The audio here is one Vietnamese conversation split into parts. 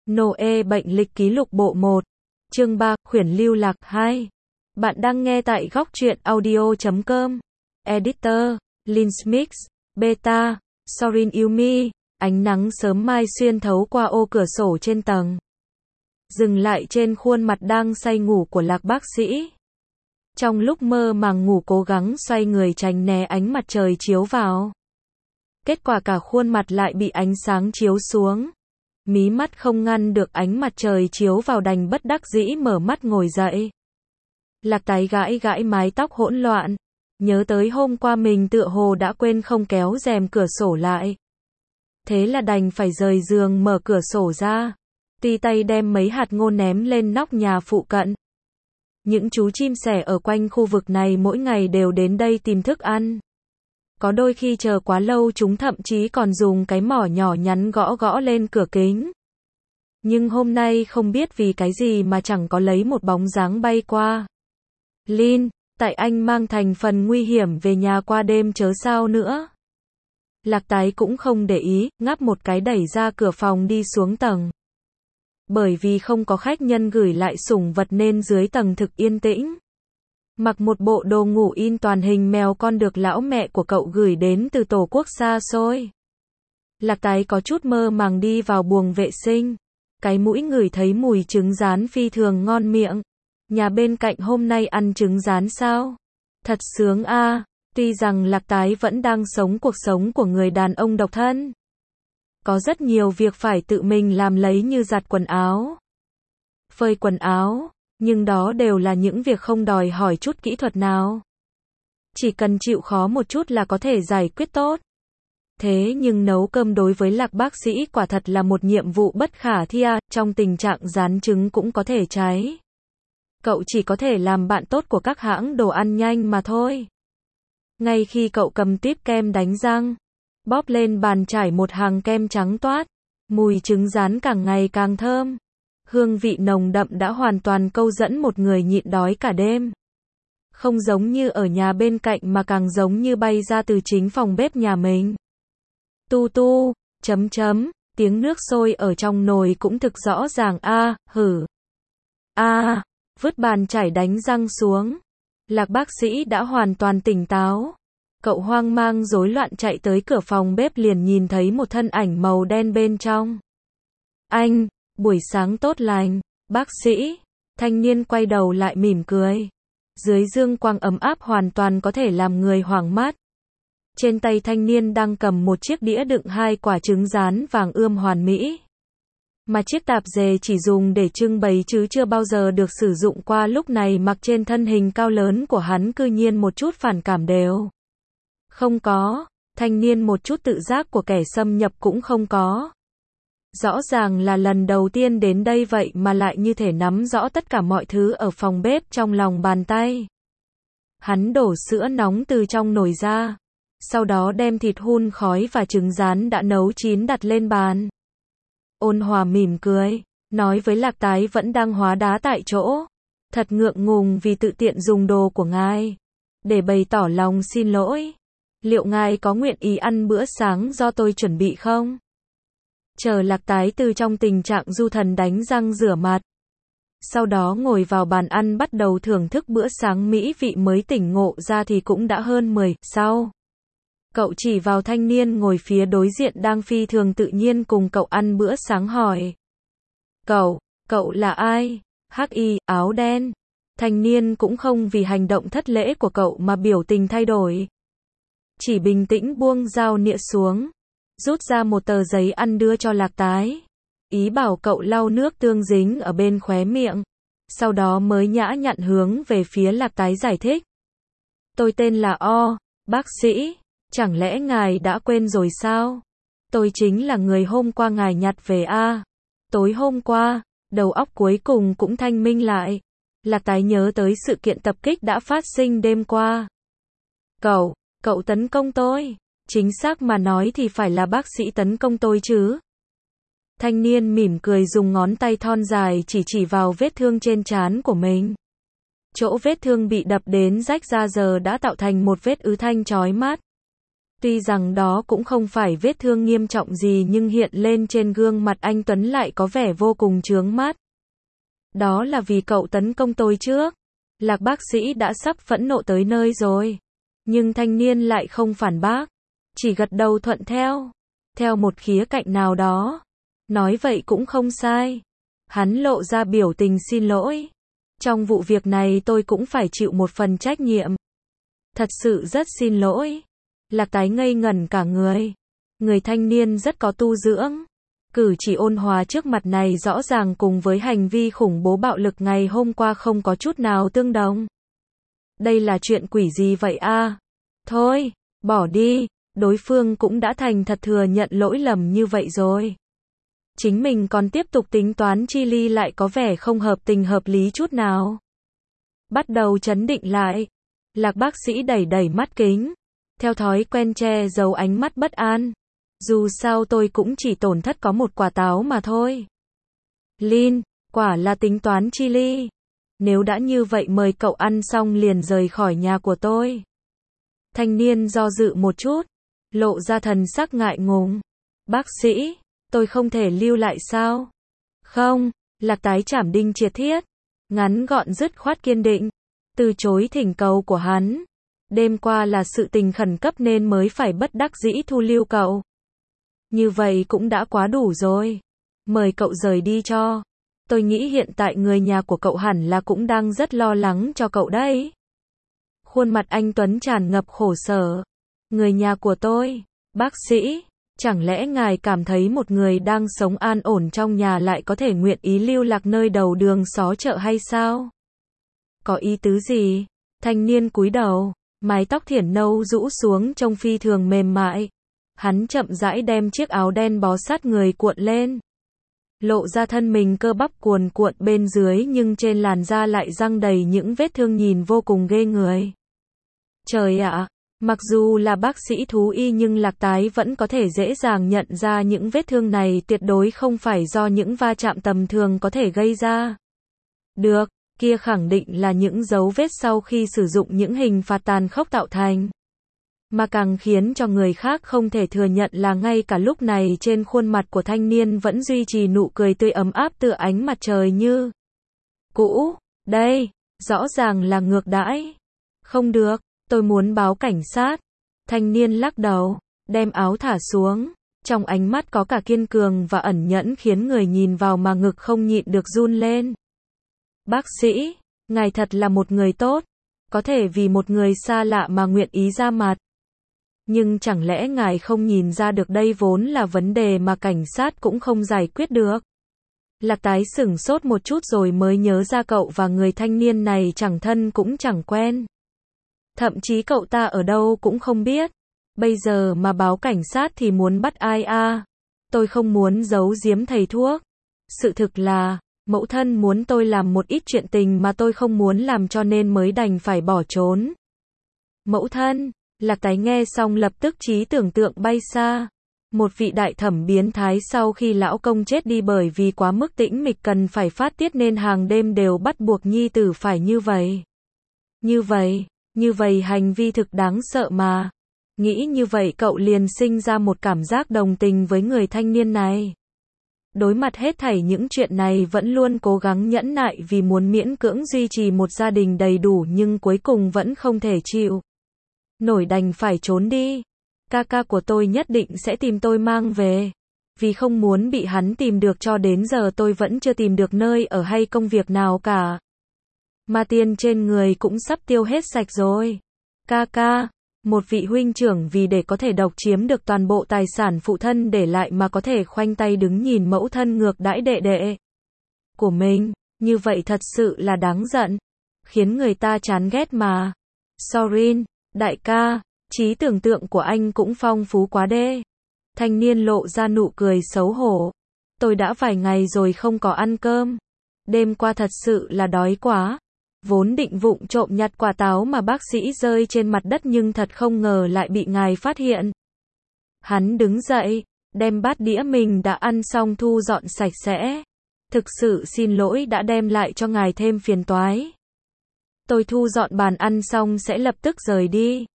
Noe bệnh lịch ký lục bộ 1. Chương 3, khuyển lưu lạc 2. Bạn đang nghe tại góc truyện audio.com. Editor, Linsmix, Beta, Sorin Yumi. Ánh nắng sớm mai xuyên thấu qua ô cửa sổ trên tầng, dừng lại trên khuôn mặt đang say ngủ của Lạc bác sĩ. Trong lúc mơ màng ngủ cố gắng xoay người tránh né ánh mặt trời chiếu vào. Kết quả cả khuôn mặt lại bị ánh sáng chiếu xuống. Mí mắt không ngăn được ánh mặt trời chiếu vào đành bất đắc dĩ mở mắt ngồi dậy. Lạc tái gãi gãi mái tóc hỗn loạn. Nhớ tới hôm qua mình tựa hồ đã quên không kéo rèm cửa sổ lại. Thế là đành phải rời giường mở cửa sổ ra. Tì tay đem mấy hạt ngô ném lên nóc nhà phụ cận. Những chú chim sẻ ở quanh khu vực này mỗi ngày đều đến đây tìm thức ăn. Có đôi khi chờ quá lâu chúng thậm chí còn dùng cái mỏ nhỏ nhắn gõ gõ lên cửa kính. Nhưng hôm nay không biết vì cái gì mà chẳng có lấy một bóng dáng bay qua. Lin, tại anh mang thành phần nguy hiểm về nhà qua đêm chớ sao nữa. Lạc tái cũng không để ý, ngáp một cái đẩy ra cửa phòng đi xuống tầng. Bởi vì không có khách nhân gửi lại sủng vật nên dưới tầng thực yên tĩnh. Mặc một bộ đồ ngủ in toàn hình mèo con được lão mẹ của cậu gửi đến từ tổ quốc xa xôi. Lạc tái có chút mơ màng đi vào buồng vệ sinh. Cái mũi ngửi thấy mùi trứng rán phi thường ngon miệng. Nhà bên cạnh hôm nay ăn trứng rán sao? Thật sướng a. Tuy rằng Lạc tái vẫn đang sống cuộc sống của người đàn ông độc thân. Có rất nhiều việc phải tự mình làm lấy như giặt quần áo, phơi quần áo, nhưng đó đều là những việc không đòi hỏi chút kỹ thuật nào. Chỉ cần chịu khó một chút là có thể giải quyết tốt. Thế nhưng nấu cơm đối với Lạc bác sĩ quả thật là một nhiệm vụ bất khả thi à, trong tình trạng rán trứng cũng có thể cháy. Cậu chỉ có thể làm bạn tốt của các hãng đồ ăn nhanh mà thôi. Ngay khi cậu cầm típ kem đánh răng, bóp lên bàn trải một hàng kem trắng toát, mùi trứng rán càng ngày càng thơm. Hương vị nồng đậm đã hoàn toàn câu dẫn một người nhịn đói cả đêm. Không giống như ở nhà bên cạnh mà càng giống như bay ra từ chính phòng bếp nhà mình. Tu tu, chấm chấm, tiếng nước sôi ở trong nồi cũng thực rõ ràng a, hử. A, vứt bàn chải đánh răng xuống. Lạc bác sĩ đã hoàn toàn tỉnh táo. Cậu hoang mang rối loạn chạy tới cửa phòng bếp liền nhìn thấy một thân ảnh màu đen bên trong. Anh, buổi sáng tốt lành, bác sĩ. Thanh niên quay đầu lại mỉm cười. Dưới dương quang ấm áp hoàn toàn có thể làm người hoảng mắt. Trên tay thanh niên đang cầm một chiếc đĩa đựng 2 quả trứng rán vàng ươm hoàn mỹ. Mà chiếc tạp dề chỉ dùng để trưng bày chứ chưa bao giờ được sử dụng qua lúc này mặc trên thân hình cao lớn của hắn cư nhiên một chút phản cảm đều không có, thanh niên một chút tự giác của kẻ xâm nhập cũng không có. Rõ ràng là lần đầu tiên đến đây vậy mà lại như thể nắm rõ tất cả mọi thứ ở phòng bếp trong lòng bàn tay. Hắn đổ sữa nóng từ trong nồi ra, sau đó đem thịt hun khói và trứng rán đã nấu chín đặt lên bàn. Ôn hòa mỉm cười, nói với Lạc tái vẫn đang hóa đá tại chỗ. Thật ngượng ngùng vì tự tiện dùng đồ của ngài. Để bày tỏ lòng xin lỗi. Liệu ngài có nguyện ý ăn bữa sáng do tôi chuẩn bị không? Chờ Lạc tái từ trong tình trạng du thần đánh răng rửa mặt. Sau đó ngồi vào bàn ăn bắt đầu thưởng thức bữa sáng mỹ vị mới tỉnh ngộ ra thì cũng đã hơn 10 sau. Cậu chỉ vào thanh niên ngồi phía đối diện đang phi thường tự nhiên cùng cậu ăn bữa sáng hỏi. Cậu là ai? Hắc y, áo đen. Thanh niên cũng không vì hành động thất lễ của cậu mà biểu tình thay đổi. Chỉ bình tĩnh buông dao nĩa xuống. Rút ra một tờ giấy ăn đưa cho Lạc tái. Ý bảo cậu lau nước tương dính ở bên khóe miệng. Sau đó mới nhã nhặn hướng về phía Lạc tái giải thích. Tôi tên là O, bác sĩ. Chẳng lẽ ngài đã quên rồi sao? Tôi chính là người hôm qua ngài nhặt về a. Tối hôm qua, đầu óc cuối cùng cũng thanh minh lại. Lạc tái nhớ tới sự kiện tập kích đã phát sinh đêm qua. Cậu tấn công tôi. Chính xác mà nói thì phải là bác sĩ tấn công tôi chứ. Thanh niên mỉm cười dùng ngón tay thon dài chỉ vào vết thương trên trán của mình. Chỗ vết thương bị đập đến rách ra giờ đã tạo thành một vết ứ thanh chói mắt. Tuy rằng đó cũng không phải vết thương nghiêm trọng gì nhưng hiện lên trên gương mặt anh Tuấn lại có vẻ vô cùng chướng mắt. Đó là vì cậu tấn công tôi trước. Lạc bác sĩ đã sắp phẫn nộ tới nơi rồi. Nhưng thanh niên lại không phản bác. Chỉ gật đầu thuận theo. Theo một khía cạnh nào đó. Nói vậy cũng không sai. Hắn lộ ra biểu tình xin lỗi. Trong vụ việc này tôi cũng phải chịu một phần trách nhiệm. Thật sự rất xin lỗi. Lạc tái ngây ngẩn cả người. Người thanh niên rất có tu dưỡng. Cử chỉ ôn hòa trước mặt này rõ ràng cùng với hành vi khủng bố bạo lực ngày hôm qua không có chút nào tương đồng. Đây là chuyện quỷ gì vậy a? Thôi, bỏ đi, đối phương cũng đã thành thật thừa nhận lỗi lầm như vậy rồi. Chính mình còn tiếp tục tính toán chi ly lại có vẻ không hợp tình hợp lý chút nào. Bắt đầu trấn định lại. Lạc bác sĩ đẩy đẩy mắt kính. Theo thói quen che giấu ánh mắt bất an. Dù sao tôi cũng chỉ tổn thất có một quả táo mà thôi. Lin, quả là tính toán chi ly. Nếu đã như vậy mời cậu ăn xong liền rời khỏi nhà của tôi. Thanh niên do dự một chút. Lộ ra thần sắc ngại ngùng. Bác sĩ, tôi không thể lưu lại sao? Không, Lạc tái trảm đinh triệt thiết. Ngắn gọn dứt khoát kiên định. Từ chối thỉnh cầu của hắn. Đêm qua là sự tình khẩn cấp nên mới phải bất đắc dĩ thu lưu cậu. Như vậy cũng đã quá đủ rồi. Mời cậu rời đi cho. Tôi nghĩ hiện tại người nhà của cậu hẳn là cũng đang rất lo lắng cho cậu đấy. Khuôn mặt anh Tuấn tràn ngập khổ sở. Người nhà của tôi, bác sĩ, chẳng lẽ ngài cảm thấy một người đang sống an ổn trong nhà lại có thể nguyện ý lưu lạc nơi đầu đường xó chợ hay sao? Có ý tứ gì? Thanh niên cúi đầu, mái tóc thiển nâu rũ xuống trông phi thường mềm mại. Hắn chậm rãi đem chiếc áo đen bó sát người cuộn lên. Lộ ra thân mình cơ bắp cuồn cuộn bên dưới nhưng trên làn da lại răng đầy những vết thương nhìn vô cùng ghê người. Trời ạ, mặc dù là bác sĩ thú y nhưng Lạc tái vẫn có thể dễ dàng nhận ra những vết thương này tuyệt đối không phải do những va chạm tầm thường có thể gây ra. Được, kia khẳng định là những dấu vết sau khi sử dụng những hình phạt tàn khốc tạo thành. Mà càng khiến cho người khác không thể thừa nhận là ngay cả lúc này trên khuôn mặt của thanh niên vẫn duy trì nụ cười tươi ấm áp tựa ánh mặt trời như cũ. Đây, rõ ràng là ngược đãi. Không được, tôi muốn báo cảnh sát. Thanh niên lắc đầu, đem áo thả xuống. Trong ánh mắt có cả kiên cường và ẩn nhẫn khiến người nhìn vào mà ngực không nhịn được run lên. Bác sĩ, ngài thật là một người tốt. Có thể vì một người xa lạ mà nguyện ý ra mặt. Nhưng chẳng lẽ ngài không nhìn ra được đây vốn là vấn đề mà cảnh sát cũng không giải quyết được? Lạc tái sửng sốt một chút rồi mới nhớ ra cậu và người thanh niên này chẳng thân cũng chẳng quen. Thậm chí cậu ta ở đâu cũng không biết. Bây giờ mà báo cảnh sát thì muốn bắt ai a? Tôi không muốn giấu giếm thầy thuốc. Sự thực là, mẫu thân muốn tôi làm một ít chuyện tình mà tôi không muốn làm cho nên mới đành phải bỏ trốn. Mẫu thân? Lạc tái nghe xong lập tức trí tưởng tượng bay xa. Một vị đại thẩm biến thái sau khi lão công chết đi bởi vì quá mức tĩnh mịch cần phải phát tiết nên hàng đêm đều bắt buộc nhi tử phải như vậy. Như vậy hành vi thực đáng sợ mà. Nghĩ như vậy cậu liền sinh ra một cảm giác đồng tình với người thanh niên này. Đối mặt hết thảy những chuyện này vẫn luôn cố gắng nhẫn nại vì muốn miễn cưỡng duy trì một gia đình đầy đủ nhưng cuối cùng vẫn không thể chịu nổi đành phải trốn đi. Ca của tôi nhất định sẽ tìm tôi mang về. Vì không muốn bị hắn tìm được cho đến giờ tôi vẫn chưa tìm được nơi ở hay công việc nào cả. Mà tiền trên người cũng sắp tiêu hết sạch rồi. Ca, một vị huynh trưởng vì để có thể độc chiếm được toàn bộ tài sản phụ thân để lại mà có thể khoanh tay đứng nhìn mẫu thân ngược đãi đệ đệ của mình. Như vậy thật sự là đáng giận. Khiến người ta chán ghét mà. Sorin, đại ca, trí tưởng tượng của anh cũng phong phú quá đê. Thanh niên lộ ra nụ cười xấu hổ. Tôi đã vài ngày rồi không có ăn cơm. Đêm qua thật sự là đói quá. Vốn định vụng trộm nhặt quả táo mà bác sĩ rơi trên mặt đất nhưng thật không ngờ lại bị ngài phát hiện. Hắn đứng dậy, đem bát đĩa mình đã ăn xong thu dọn sạch sẽ. Thực sự xin lỗi đã đem lại cho ngài thêm phiền toái. Tôi thu dọn bàn ăn xong sẽ lập tức rời đi.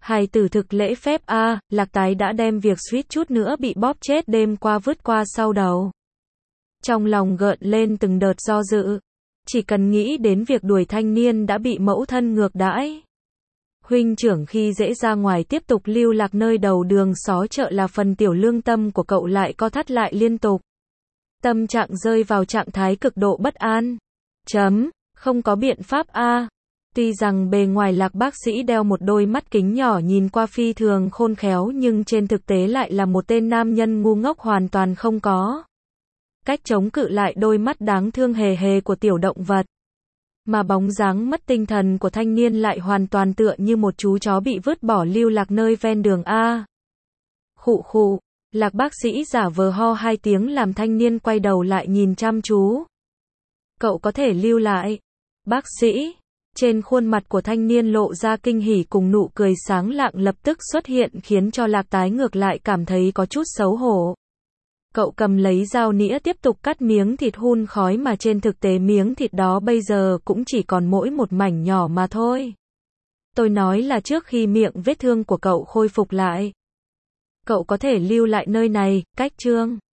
Hài tử thực lễ phép a, Lạc Tái đã đem việc suýt chút nữa bị bóp chết đêm qua vứt qua sau đầu. Trong lòng gợn lên từng đợt do dự. Chỉ cần nghĩ đến việc đuổi thanh niên đã bị mẫu thân ngược đãi. Huynh trưởng khi dễ ra ngoài tiếp tục lưu lạc nơi đầu đường xó chợ là phần tiểu lương tâm của cậu lại co thắt lại liên tục. Tâm trạng rơi vào trạng thái cực độ bất an. Không có biện pháp a. Tuy rằng bề ngoài Lạc bác sĩ đeo một đôi mắt kính nhỏ nhìn qua phi thường khôn khéo nhưng trên thực tế lại là một tên nam nhân ngu ngốc hoàn toàn không có cách chống cự lại đôi mắt đáng thương hề hề của tiểu động vật. Mà bóng dáng mất tinh thần của thanh niên lại hoàn toàn tựa như một chú chó bị vứt bỏ lưu lạc nơi ven đường a. Khụ khụ, Lạc bác sĩ giả vờ ho 2 tiếng làm thanh niên quay đầu lại nhìn chăm chú. Cậu có thể lưu lại. Bác sĩ. Trên khuôn mặt của thanh niên lộ ra kinh hỉ cùng nụ cười sáng lạng lập tức xuất hiện khiến cho Lạc Tái ngược lại cảm thấy có chút xấu hổ. Cậu cầm lấy dao nĩa tiếp tục cắt miếng thịt hun khói mà trên thực tế miếng thịt đó bây giờ cũng chỉ còn mỗi một mảnh nhỏ mà thôi. Tôi nói là trước khi miệng vết thương của cậu khôi phục lại. Cậu có thể lưu lại nơi này, cách chương.